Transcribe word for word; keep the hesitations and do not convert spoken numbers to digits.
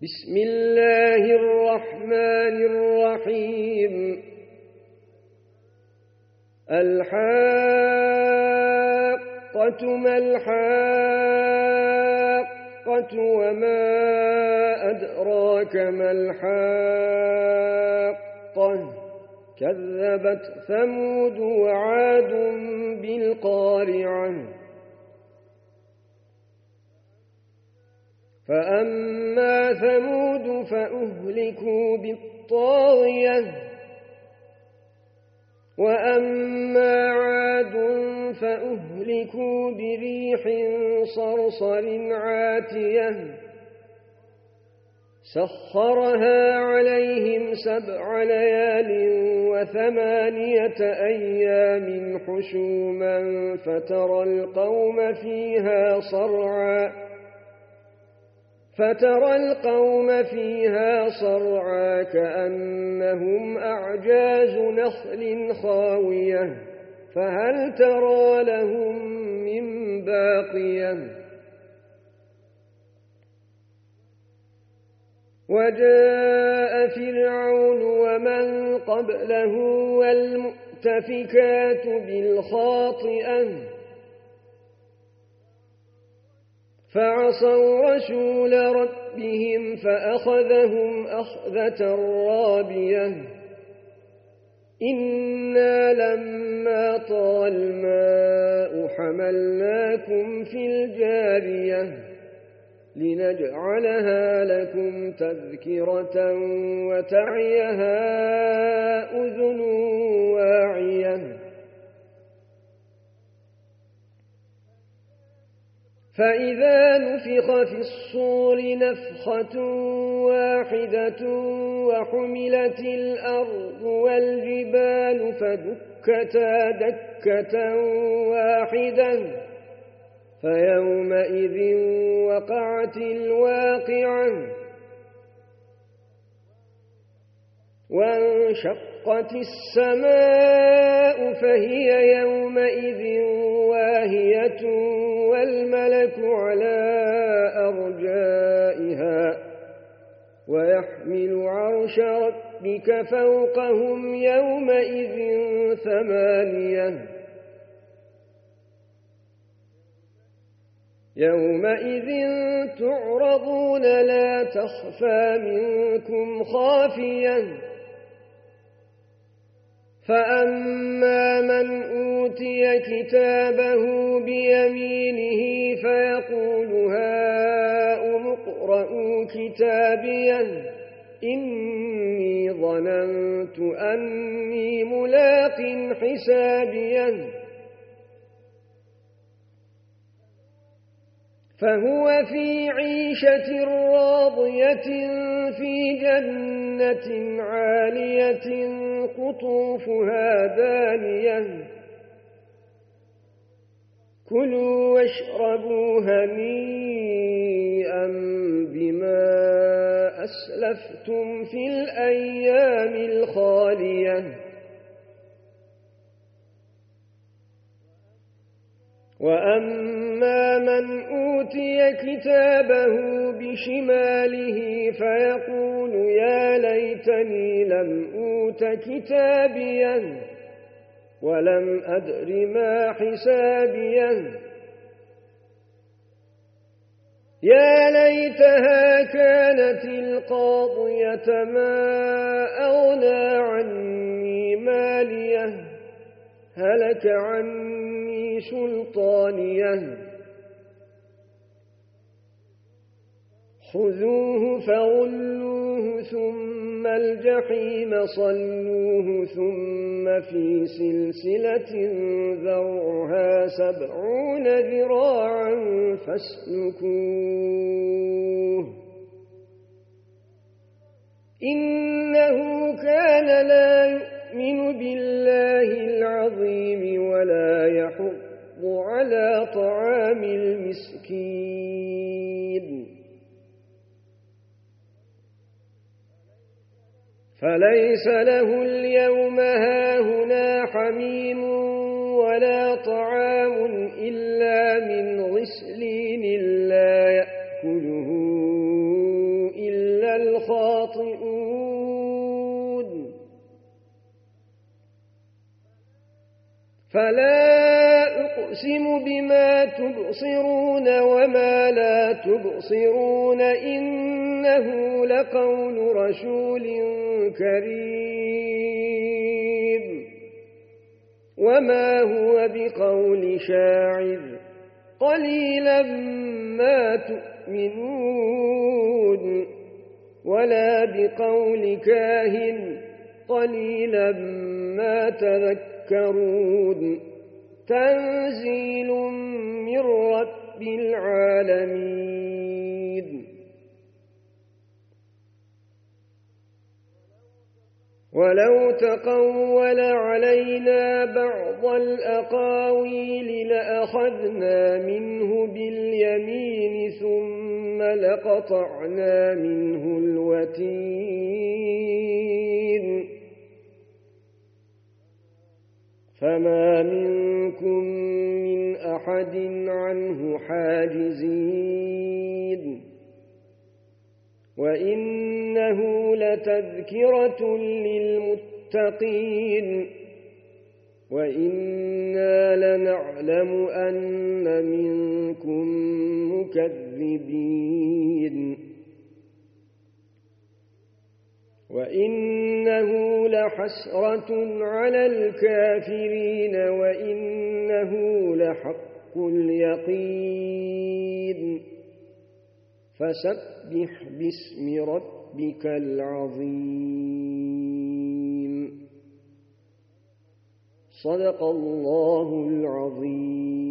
بسم الله الرحمن الرحيم الحاقة ما الحاقة وما أدراك ما الحاقة كذبت ثمود وعاد بالقارعة فأما ثمود فأهلكوا بالطاغية وأما عاد فأهلكوا بريح صرصر عاتية سخرها عليهم سبع ليال وثمانية أيام حشوما فترى القوم فيها صرعا فترى القوم فيها صرعا كأنهم أعجاز نخل خاوية فهل ترى لهم من باقية وجاء فرعون ومن قبله والمؤتفكات بالخاطئة فعصوا رسول ربهم فأخذهم أخذة رابية إنا لما طغى الماء حملناكم في الجارية لنجعلها لكم تذكرة وتعيها أذن واعية فإذا نفخ في الصور نفخة واحدة وحملت الأرض والجبال فدكتا دكة واحدة فيومئذ وقعت الواقعة وانشقت السماء فهي يومئذ واهية والملك على أرجائها ويحمل عرش ربك فوقهم يومئذ ثمانية يومئذ تعرضون لا تخفى منكم خافية فأما من أوتي كتابه بيمينه فيقول هاؤم اقرءوا كتابيه إني ظننت أني ملاق حسابيه فهو في عيشة راضية في جنة عالية قطوفها دانية كلوا واشربوا هنيئا بما أسلفتم في الأيام الخالية وأما من أوتي كتابه بشماله فيقول يا ليتني لم أوت كتابيه ولم أدر ما حسابيه يا ليتها كانت القاضية ما أغنى عني ماليه هلك عني سلطانيه خذوه فغلوه ثم الجحيم صلوه ثم في سلسلة ذرعها سبعون ذراعا فاسلكوه إنه كان لا يؤمن بالله العظيم ولا يحض على طعام المسكين فليس له اليوم هاهنا حميم ولا طعام إلا من غسلين لا يأكله إلا الخاطئون فلا أقسم بما تبصرون وما لا تبصرون إنه لقول رسول كريم وما هو بقول شاعر قليلا ما تؤمنون ولا بقول كاهن قليلا ما تذكرون تنزيل من رب العالمين ولو تقول علينا بعض الأقاويل لأخذنا منه باليمين ثم لقطعنا منه الوتين فما منكم من أحد عنه حاجزين وإنه لتذكرة للمتقين وإنا لنعلم أن منكم مكذبين وإنه لحسرة على الكافرين وإنه لحق اليقين فسبح باسم ربك العظيم صدق الله العظيم.